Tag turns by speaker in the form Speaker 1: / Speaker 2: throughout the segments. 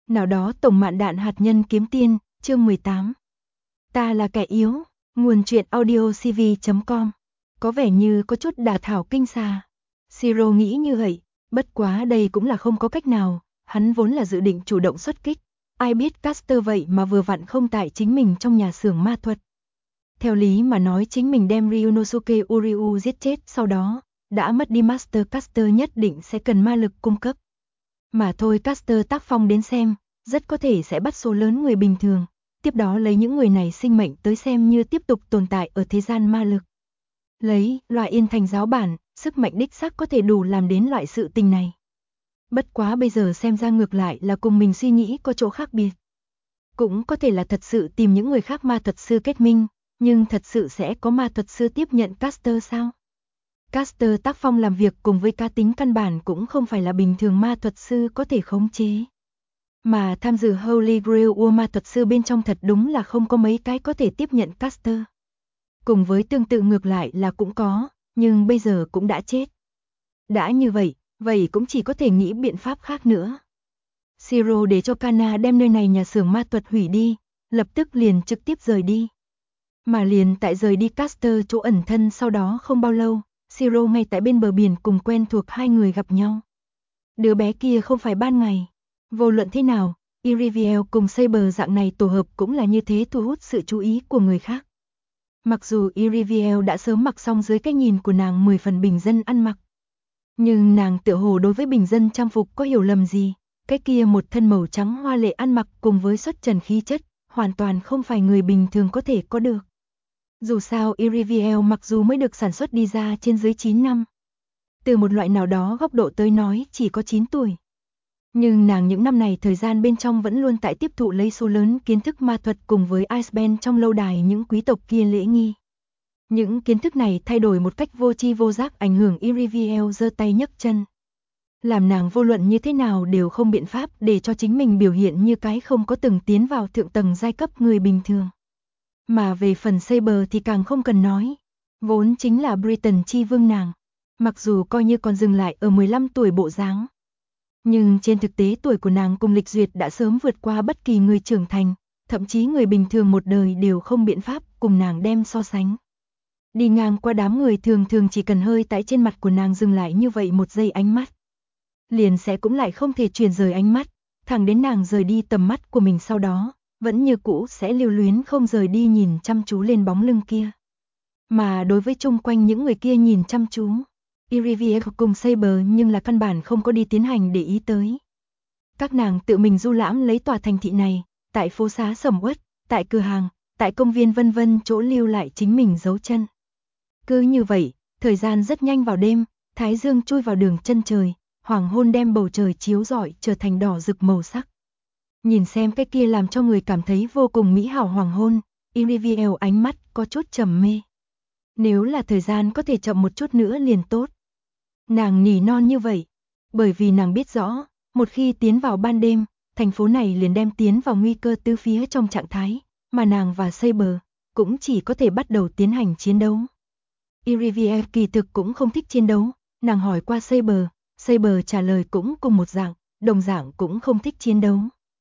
Speaker 1: Nào đó tổng mạn đạn hạt nhân kiếm tiên, chương 18. Ta là kẻ yếu, nguồn truyện audio cv.com. Có vẻ như có chút đả thảo kinh xà. Siro nghĩ như vậy, bất quá đây cũng là không có cách nào, hắn vốn là dự định chủ động xuất kích. Ai biết Caster vậy mà vừa vặn không tại chính mình trong nhà xưởng ma thuật. Theo lý mà nói chính mình đem Ryunosuke Uryu giết chết sau đó, đã mất đi Master Caster nhất định sẽ cần ma lực cung cấp. Mà thôi Caster tác phong đến xem, rất có thể sẽ bắt số lớn người bình thường, tiếp đó lấy những người này sinh mệnh tới xem như tiếp tục tồn tại ở thế gian ma lực. Lấy loại Yên Thành giáo bản, sức mạnh đích xác có thể đủ làm đến loại sự tình này. Bất quá bây giờ xem ra ngược lại là cùng mình suy nghĩ có chỗ khác biệt. Cũng có thể là thật sự tìm những người khác ma thuật sư kết minh, nhưng thật sự sẽ có ma thuật sư tiếp nhận Caster sao? Caster tác phong làm việc cùng với cá tính căn bản cũng không phải là bình thường ma thuật sư có thể khống chế. Mà tham dự Holy Grail War ma thuật sư bên trong thật đúng là không có mấy cái có thể tiếp nhận Caster. Cùng với tương tự ngược lại là cũng có, nhưng bây giờ cũng đã chết. Đã như vậy, vậy cũng chỉ có thể nghĩ biện pháp khác nữa. Siro để cho Kana đem nơi này nhà xưởng ma thuật hủy đi, lập tức liền trực tiếp rời đi. Mà liền tại rời đi Caster chỗ ẩn thân sau đó không bao lâu, Siro ngay tại bên bờ biển cùng quen thuộc hai người gặp nhau. Đứa bé kia không phải ban ngày. Vô luận thế nào, Iriviel cùng Saber dạng này tổ hợp cũng là như thế thu hút sự chú ý của người khác. Mặc dù Iriviel đã sớm mặc xong dưới cái nhìn của nàng 10 phần bình dân ăn mặc. Nhưng nàng tựa hồ đối với bình dân trang phục có hiểu lầm gì, cái kia một thân màu trắng hoa lệ ăn mặc cùng với xuất trần khí chất, hoàn toàn không phải người bình thường có thể có được. Dù sao Iriviel mặc dù mới được sản xuất đi ra trên dưới 9 năm. Từ một loại nào đó góc độ tới nói chỉ có 9 tuổi. Nhưng nàng những năm này thời gian bên trong vẫn luôn tại tiếp thụ lấy số lớn kiến thức ma thuật cùng với Iceband trong lâu đài những quý tộc kia lễ nghi. Những kiến thức này thay đổi một cách vô tri vô giác ảnh hưởng Iriviel giơ tay nhấc chân. Làm nàng vô luận như thế nào đều không biện pháp để cho chính mình biểu hiện như cái không có từng tiến vào thượng tầng giai cấp người bình thường. Mà về phần Saber thì càng không cần nói. Vốn chính là Britain chi vương nàng. Mặc dù coi như còn dừng lại ở 15 tuổi bộ dáng. Nhưng trên thực tế tuổi của nàng cùng Lịch Duyệt đã sớm vượt qua bất kỳ người trưởng thành, thậm chí người bình thường một đời đều không biện pháp cùng nàng đem so sánh. Đi ngang qua đám người thường thường chỉ cần hơi tại trên mặt của nàng dừng lại như vậy một giây ánh mắt. Liền sẽ cũng lại không thể chuyển rời ánh mắt, thẳng đến nàng rời đi tầm mắt của mình sau đó, vẫn như cũ sẽ lưu luyến không rời đi nhìn chăm chú lên bóng lưng kia. Mà đối với chung quanh những người kia nhìn chăm chú, Iriviel cùng Saber nhưng là căn bản không có đi tiến hành để ý tới. Các nàng tự mình du lãm lấy tòa thành thị này, tại phố xá sầm uất, tại cửa hàng, tại công viên vân vân chỗ lưu lại chính mình dấu chân. Cứ như vậy, thời gian rất nhanh vào đêm, thái dương chui vào đường chân trời, hoàng hôn đem bầu trời chiếu rọi trở thành đỏ rực màu sắc. Nhìn xem cái kia làm cho người cảm thấy vô cùng mỹ hảo hoàng hôn, Iriviel ánh mắt có chút trầm mê. Nếu là thời gian có thể chậm một chút nữa liền tốt. Nàng nỉ non như vậy, bởi vì nàng biết rõ, một khi tiến vào ban đêm, thành phố này liền đem tiến vào nguy cơ tứ phía trong trạng thái, mà nàng và Saber cũng chỉ có thể bắt đầu tiến hành chiến đấu. Iriviel kỳ thực cũng không thích chiến đấu, nàng hỏi qua Saber trả lời cũng cùng một dạng, đồng dạng cũng không thích chiến đấu.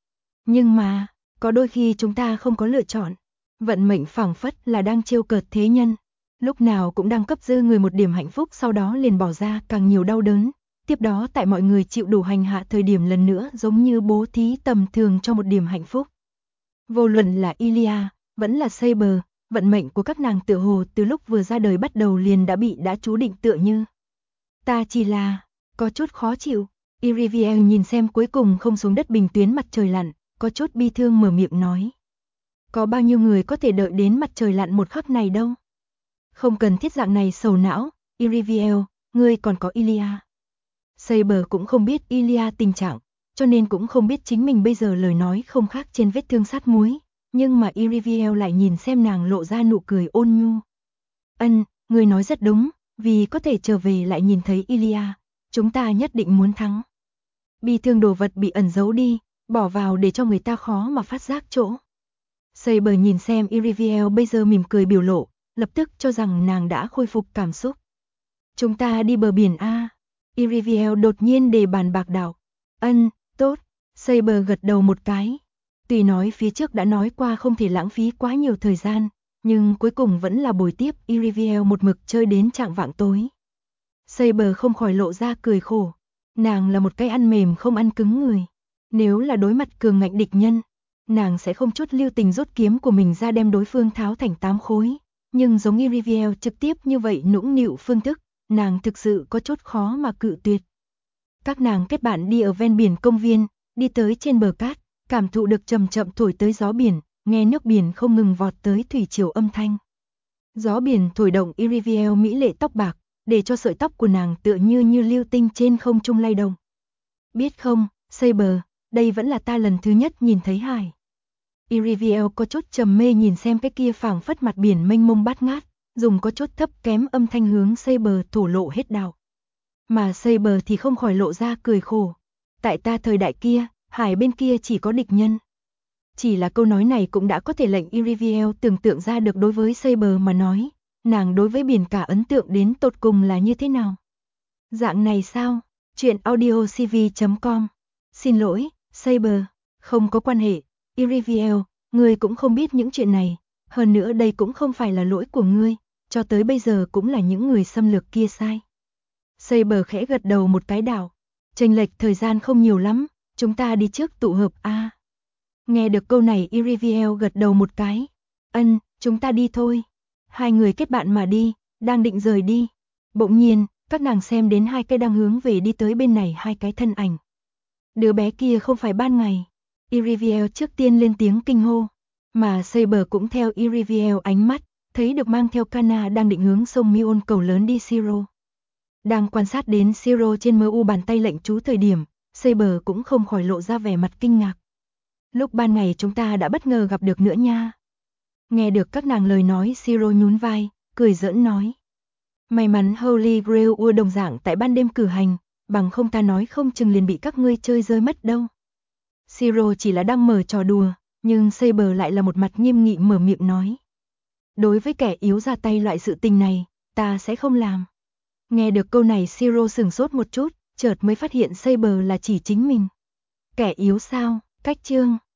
Speaker 1: Nhưng mà, có đôi khi chúng ta không có lựa chọn, vận mệnh phảng phất là đang trêu cợt thế nhân. Lúc nào cũng đang cấp dư người một điểm hạnh phúc sau đó liền bỏ ra càng nhiều đau đớn, tiếp đó tại mọi người chịu đủ hành hạ thời điểm lần nữa giống như bố thí tầm thường cho một điểm hạnh phúc. Vô luận là Ilia, vẫn là Saber, vận mệnh của các nàng tựa hồ từ lúc vừa ra đời bắt đầu liền đã chú định tựa như. Ta chỉ là, có chút khó chịu, Iriviel nhìn xem cuối cùng không xuống đất bình tuyến mặt trời lặn, có chút bi thương mở miệng nói. Có bao nhiêu người có thể đợi đến mặt trời lặn một khắc này đâu. Không cần thiết dạng này sầu não, Iriviel, ngươi còn có Ilia. Saber cũng không biết Ilia tình trạng, cho nên cũng không biết chính mình bây giờ lời nói không khác trên vết thương sát muối, nhưng mà Iriviel lại nhìn xem nàng lộ ra nụ cười ôn nhu. Ngươi nói rất đúng, vì có thể trở về lại nhìn thấy Ilia, chúng ta nhất định muốn thắng. Bi thương đồ vật bị ẩn giấu đi, bỏ vào để cho người ta khó mà phát giác chỗ. Saber nhìn xem Iriviel bây giờ mỉm cười biểu lộ, lập tức cho rằng nàng đã khôi phục cảm xúc. Chúng ta đi bờ biển a. Iriviel đột nhiên đề bàn bạc đảo. Tốt, Saber gật đầu một cái. Tuy nói phía trước đã nói qua không thể lãng phí quá nhiều thời gian, nhưng cuối cùng vẫn là bồi tiếp Iriviel một mực chơi đến chạng vạng tối. Saber không khỏi lộ ra cười khổ. Nàng là một cái ăn mềm không ăn cứng người. Nếu là đối mặt cường ngạnh địch nhân, nàng sẽ không chút lưu tình rút kiếm của mình ra đem đối phương tháo thành 8 khối. Nhưng giống Iriviel trực tiếp như vậy nũng nịu phương thức, nàng thực sự có chút khó mà cự tuyệt. Các nàng kết bạn đi ở ven biển công viên, đi tới trên bờ cát, cảm thụ được chậm chậm thổi tới gió biển, nghe nước biển không ngừng vọt tới thủy triều âm thanh. Gió biển thổi động Iriviel mỹ lệ tóc bạc, để cho sợi tóc của nàng tựa như lưu tinh trên không trung lay động. Biết không, Saber, đây vẫn là ta lần thứ nhất nhìn thấy hải. Iriviel có chút trầm mê nhìn xem cái kia phảng phất mặt biển mênh mông bát ngát, dùng có chút thấp kém âm thanh hướng Saber thổ lộ hết đạo. Mà Saber thì không khỏi lộ ra cười khổ. Tại ta thời đại kia, hải bên kia chỉ có địch nhân. Chỉ là câu nói này cũng đã có thể lệnh Iriviel tưởng tượng ra được đối với Saber mà nói, nàng đối với biển cả ấn tượng đến tột cùng là như thế nào. Dạng này sao? Chuyện audiocv.com. Xin lỗi, Saber, không có quan hệ. Iriviel, ngươi cũng không biết những chuyện này, hơn nữa đây cũng không phải là lỗi của ngươi, cho tới bây giờ cũng là những người xâm lược kia sai. Saber khẽ gật đầu một cái đảo. Chênh lệch thời gian không nhiều lắm, chúng ta đi trước tụ hợp a. Nghe được câu này Iriviel gật đầu một cái. Chúng ta đi thôi. Hai người kết bạn mà đi, đang định rời đi. Bỗng nhiên, các nàng xem đến hai cái đang hướng về đi tới bên này hai cái thân ảnh. Đứa bé kia không phải ban ngày. Iriviel trước tiên lên tiếng kinh hô. Mà Saber cũng theo Iriviel ánh mắt, thấy được mang theo Kana đang định hướng sông Mion cầu lớn đi Siro. Đang quan sát đến Siro trên MU bàn tay lệnh chú thời điểm, Saber cũng không khỏi lộ ra vẻ mặt kinh ngạc. Lúc ban ngày chúng ta đã bất ngờ gặp được nữa nha. Nghe được các nàng lời nói Siro nhún vai, cười giỡn nói. May mắn Holy Grail ua đồng dạng tại ban đêm cử hành, bằng không ta nói không chừng liền bị các ngươi chơi rơi mất đâu. Siro chỉ là đang mở trò đùa, nhưng Saber lại là một mặt nghiêm nghị mở miệng nói. Đối với kẻ yếu ra tay loại sự tình này, ta sẽ không làm. Nghe được câu này Siro sửng sốt một chút, chợt mới phát hiện Saber là chỉ chính mình. Kẻ yếu sao? Cách chương